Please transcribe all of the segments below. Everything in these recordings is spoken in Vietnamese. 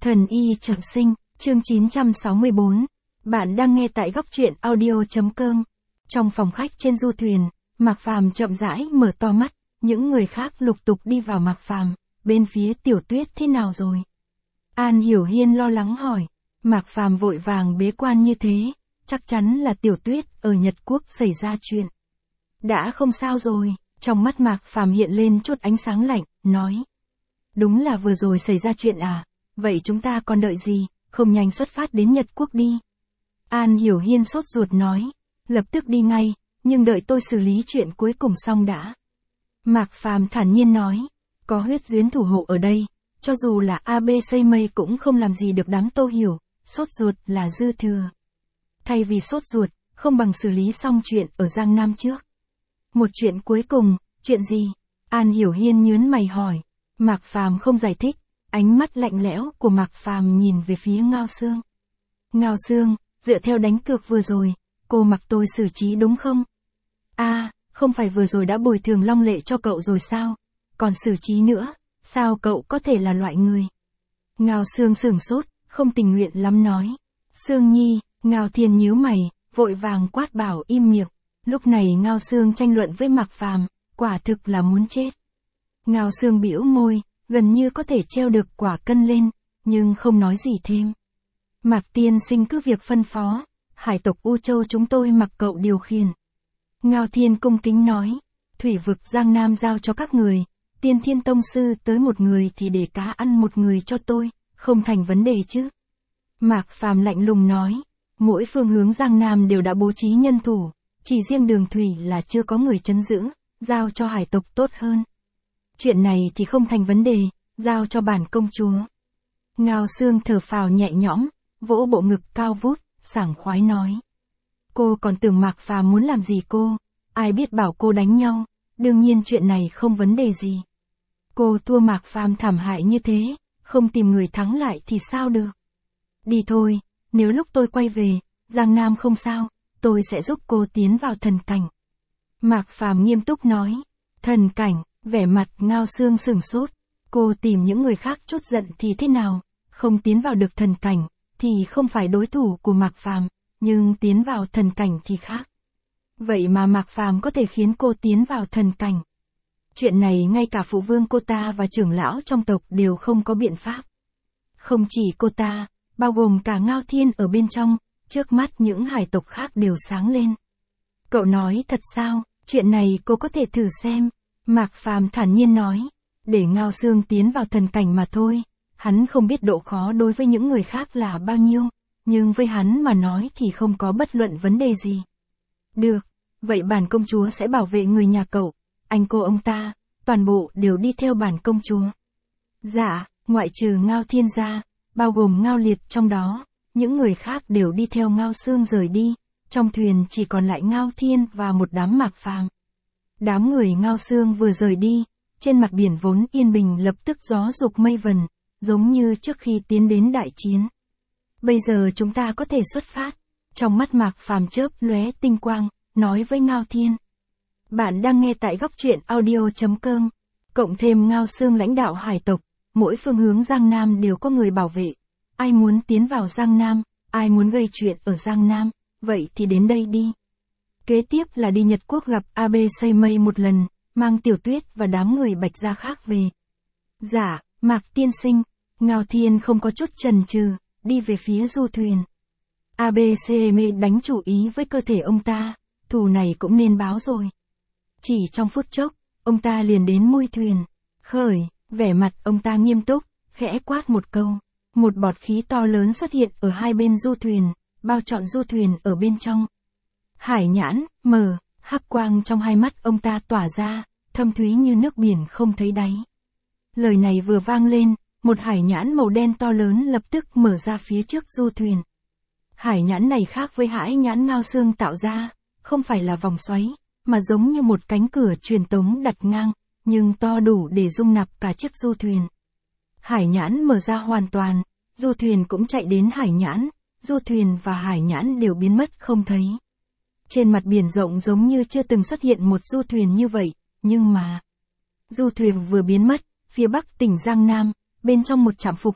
Thần y trọng sinh, chương 964. Bạn đang nghe tại góc truyện audio.com. Trong phòng khách trên du thuyền, Mạc Phàm chậm rãi mở to mắt, những người khác lục tục đi vào Mạc Phàm, bên phía Tiểu Tuyết thế nào rồi? An Hiểu Hiên lo lắng hỏi, Mạc Phàm vội vàng bế quan như thế, chắc chắn là Tiểu Tuyết ở Nhật Quốc xảy ra chuyện. Đã không sao rồi, trong mắt Mạc Phàm hiện lên chút ánh sáng lạnh, nói. Đúng là vừa rồi xảy ra chuyện à, vậy chúng ta còn đợi gì, không nhanh xuất phát đến Nhật Quốc đi. An Hiểu Hiên sốt ruột nói, lập tức đi ngay, nhưng đợi tôi xử lý chuyện cuối cùng xong đã. Mạc Phàm thản nhiên nói, có huyết duyến thủ hộ ở đây, cho dù là ABC mây cũng không làm gì được đám Tô Hiểu, sốt ruột là dư thừa. Thay vì sốt ruột, không bằng xử lý xong chuyện ở Giang Nam trước. Một chuyện cuối cùng, chuyện gì? An Hiểu Hiên nhướng mày hỏi. Mạc Phàm không giải thích, ánh mắt lạnh lẽo của Mạc Phàm nhìn về phía Ngao Sương. Ngao Sương, dựa theo đánh cược vừa rồi, cô mặc tôi xử trí đúng không? Không phải vừa rồi đã bồi thường long lệ cho cậu rồi sao? Còn xử trí nữa, sao cậu có thể là loại người? Ngao Sương sửng sốt, không tình nguyện lắm nói. Sương Nhi, Ngao Thiên nhíu mày, vội vàng quát bảo im miệng. Lúc này Ngao Sương tranh luận với Mạc Phàm, quả thực là muốn chết. Ngao Sương bĩu môi, gần như có thể treo được quả cân lên, nhưng không nói gì thêm. Mạc tiên sinh cứ việc phân phó, hải tộc U Châu chúng tôi mặc cậu điều khiển. Ngao Thiên cung kính nói, thủy vực Giang Nam giao cho các người, Tiên Thiên Tông Sư tới một người thì để cá ăn một người cho tôi, không thành vấn đề chứ. Mạc Phàm lạnh lùng nói, mỗi phương hướng Giang Nam đều đã bố trí nhân thủ, chỉ riêng đường thủy là chưa có người trấn giữ, giao cho hải tộc tốt hơn. Chuyện này thì không thành vấn đề, giao cho bản công chúa. Ngao Sương thở phào nhẹ nhõm, vỗ bộ ngực cao vút, sảng khoái nói. Cô còn tưởng Mạc Phàm muốn làm gì cô, ai biết bảo cô đánh nhau, đương nhiên chuyện này không vấn đề gì. Cô thua Mạc Phàm thảm hại như thế, không tìm người thắng lại thì sao được. Đi thôi, nếu lúc tôi quay về, Giang Nam không sao, tôi sẽ giúp cô tiến vào thần cảnh. Mạc Phàm nghiêm túc nói, thần cảnh. Vẻ mặt Ngao Sương sửng sốt, cô tìm những người khác chút giận thì thế nào, không tiến vào được thần cảnh, thì không phải đối thủ của Mạc Phàm, nhưng tiến vào thần cảnh thì khác. Vậy mà Mạc Phàm có thể khiến cô tiến vào thần cảnh. Chuyện này ngay cả phụ vương cô ta và trưởng lão trong tộc đều không có biện pháp. Không chỉ cô ta, bao gồm cả Ngao Thiên ở bên trong, trước mắt những hải tộc khác đều sáng lên. Cậu nói thật sao, chuyện này cô có thể thử xem. Mạc Phàm thản nhiên nói, để Ngao Sương tiến vào thần cảnh mà thôi, hắn không biết độ khó đối với những người khác là bao nhiêu, nhưng với hắn mà nói thì không có bất luận vấn đề gì. Được, vậy bản công chúa sẽ bảo vệ người nhà cậu, anh cô ông ta, toàn bộ đều đi theo bản công chúa. Dạ, ngoại trừ Ngao Thiên ra, bao gồm Ngao Liệt trong đó, những người khác đều đi theo Ngao Sương rời đi, trong thuyền chỉ còn lại Ngao Thiên và một đám Mạc Phàm. Đám người Ngao Sương vừa rời đi, trên mặt biển vốn yên bình lập tức gió dục mây vần, giống như trước khi tiến đến đại chiến. Bây giờ chúng ta có thể xuất phát. Trong mắt Mạc Phàm chớp lóe tinh quang, nói với Ngao Thiên. Bạn đang nghe tại góc truyện audio.com, cộng thêm Ngao Sương lãnh đạo hải tộc, mỗi phương hướng Giang Nam đều có người bảo vệ. Ai muốn tiến vào Giang Nam, ai muốn gây chuyện ở Giang Nam, vậy thì đến đây đi. Kế tiếp là đi Nhật Quốc gặp ABC Mây một lần, mang Tiểu Tuyết và đám người Bạch Gia khác về. Dạ, Mạc tiên sinh, Ngao Thiên không có chút chần chừ, đi về phía du thuyền. ABC Mây đánh chủ ý với cơ thể ông ta, thù này cũng nên báo rồi. Chỉ trong phút chốc, ông ta liền đến mui thuyền. Khởi, vẻ mặt ông ta nghiêm túc, khẽ quát một câu. Một bọt khí to lớn xuất hiện ở hai bên du thuyền, bao trọn du thuyền ở bên trong. Hải nhãn, mở, hắc quang trong hai mắt ông ta tỏa ra, thâm thúy như nước biển không thấy đáy. Lời này vừa vang lên, một hải nhãn màu đen to lớn lập tức mở ra phía trước du thuyền. Hải nhãn này khác với hải nhãn Ngao Sương tạo ra, không phải là vòng xoáy, mà giống như một cánh cửa truyền tống đặt ngang, nhưng to đủ để dung nạp cả chiếc du thuyền. Hải nhãn mở ra hoàn toàn, du thuyền cũng chạy đến hải nhãn, du thuyền và hải nhãn đều biến mất không thấy. Trên mặt biển rộng giống như chưa từng xuất hiện một du thuyền như vậy, nhưng mà... Du thuyền vừa biến mất, phía bắc tỉnh Giang Nam, bên trong một trạm phục vụ,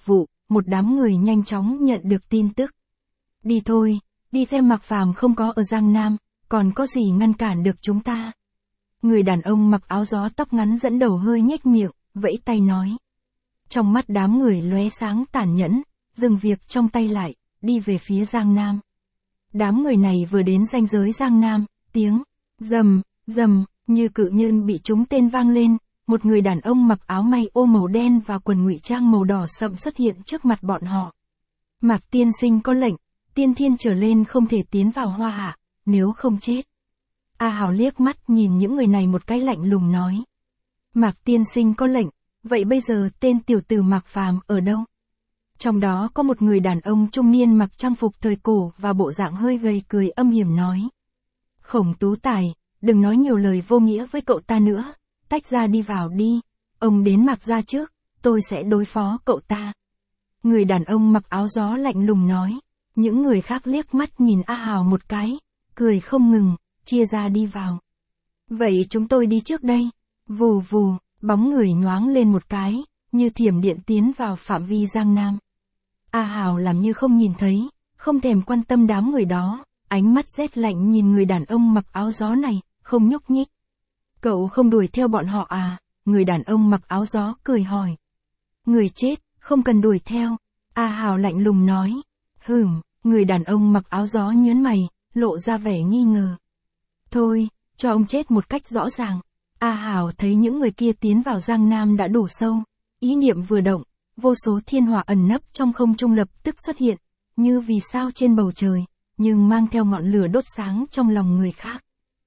một đám người nhanh chóng nhận được tin tức. Đi thôi, đi xem Mạc Phàm không có ở Giang Nam, còn có gì ngăn cản được chúng ta. Người đàn ông mặc áo gió tóc ngắn dẫn đầu hơi nhếch miệng, vẫy tay nói. Trong mắt đám người lóe sáng tàn nhẫn, dừng việc trong tay lại, đi về phía Giang Nam. Đám người này vừa đến ranh giới Giang Nam, tiếng rầm, rầm, như cự nhân bị trúng tên vang lên, một người đàn ông mặc áo may ô màu đen và quần ngụy trang màu đỏ sậm xuất hiện trước mặt bọn họ. Mạc tiên sinh có lệnh, tiên thiên trở lên không thể tiến vào Hoa Hạ, nếu không chết. A Hào liếc mắt nhìn những người này một cái lạnh lùng nói. Mạc tiên sinh có lệnh, vậy bây giờ tên tiểu tử Mạc Phàm ở đâu? Trong đó có một người đàn ông trung niên mặc trang phục thời cổ và bộ dạng hơi gầy cười âm hiểm nói. Khổng Tú Tài, đừng nói nhiều lời vô nghĩa với cậu ta nữa, tách ra đi vào đi, ông đến Mạc gia trước, tôi sẽ đối phó cậu ta. Người đàn ông mặc áo gió lạnh lùng nói, những người khác liếc mắt nhìn A Hào một cái, cười không ngừng, chia ra đi vào. Vậy chúng tôi đi trước đây, vù vù, bóng người nhoáng lên một cái, như thiểm điện tiến vào phạm vi Giang Nam. A Hào làm như không nhìn thấy, không thèm quan tâm đám người đó, ánh mắt rét lạnh nhìn người đàn ông mặc áo gió này, không nhúc nhích. Cậu không đuổi theo bọn họ à? Người đàn ông mặc áo gió cười hỏi. Người chết, không cần đuổi theo. A Hào lạnh lùng nói. Người đàn ông mặc áo gió nhớn mày, lộ ra vẻ nghi ngờ. Thôi, cho ông chết một cách rõ ràng. A Hào thấy những người kia tiến vào Giang Nam đã đủ sâu. Ý niệm vừa động, vô số thiên hỏa ẩn nấp trong không trung lập tức xuất hiện, như vì sao trên bầu trời, nhưng mang theo ngọn lửa đốt sáng trong lòng người khác.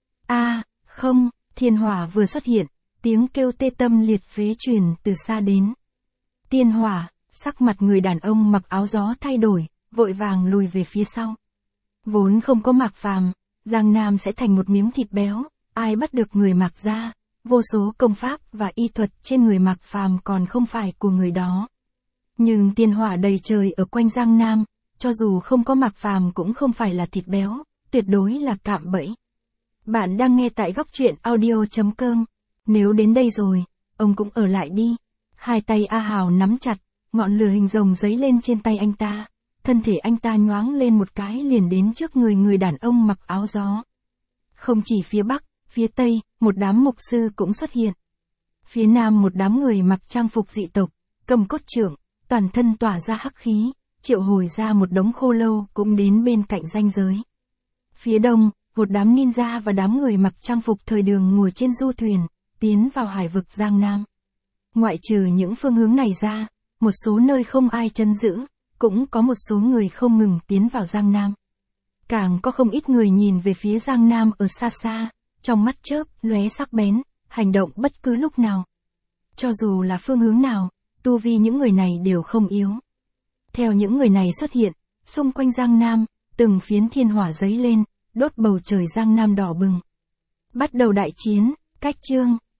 Không, thiên hỏa vừa xuất hiện, tiếng kêu tê tâm liệt phế truyền từ xa đến. Tiên hỏa, sắc mặt người đàn ông mặc áo gió thay đổi, vội vàng lùi về phía sau. Vốn không có Mạc Phàm, Giang Nam sẽ thành một miếng thịt béo, ai bắt được người Mạc gia, vô số công pháp và y thuật trên người Mạc Phàm còn không phải của người đó. Nhưng tiên hỏa đầy trời ở quanh Giang Nam, cho dù không có Mạc Phàm cũng không phải là thịt béo, tuyệt đối là cạm bẫy. Bạn đang nghe tại góc truyện audio.com. Nếu đến đây rồi, ông cũng ở lại đi. Hai tay A Hào nắm chặt, ngọn lửa hình rồng giấy lên trên tay anh ta. Thân thể anh ta nhoáng lên một cái liền đến trước người đàn ông mặc áo gió. Không chỉ phía Bắc, phía Tây, một đám mục sư cũng xuất hiện. Phía Nam một đám người mặc trang phục dị tộc, cầm cốt trượng, toàn thân tỏa ra hắc khí, triệu hồi ra một đống khô lâu cũng đến bên cạnh ranh giới. Phía Đông, một đám ninja và đám người mặc trang phục thời đường ngồi trên du thuyền, tiến vào hải vực Giang Nam. Ngoại trừ những phương hướng này ra, một số nơi không ai trấn giữ, cũng có một số người không ngừng tiến vào Giang Nam. Càng có không ít người nhìn về phía Giang Nam ở xa xa, trong mắt chớp, lóe sắc bén, hành động bất cứ lúc nào. Cho dù là phương hướng nào, tu vi những người này đều không yếu. Theo những người này xuất hiện, xung quanh Giang Nam, từng phiến thiên hỏa giấy lên, đốt bầu trời Giang Nam đỏ bừng. Bắt đầu đại chiến, cách chương.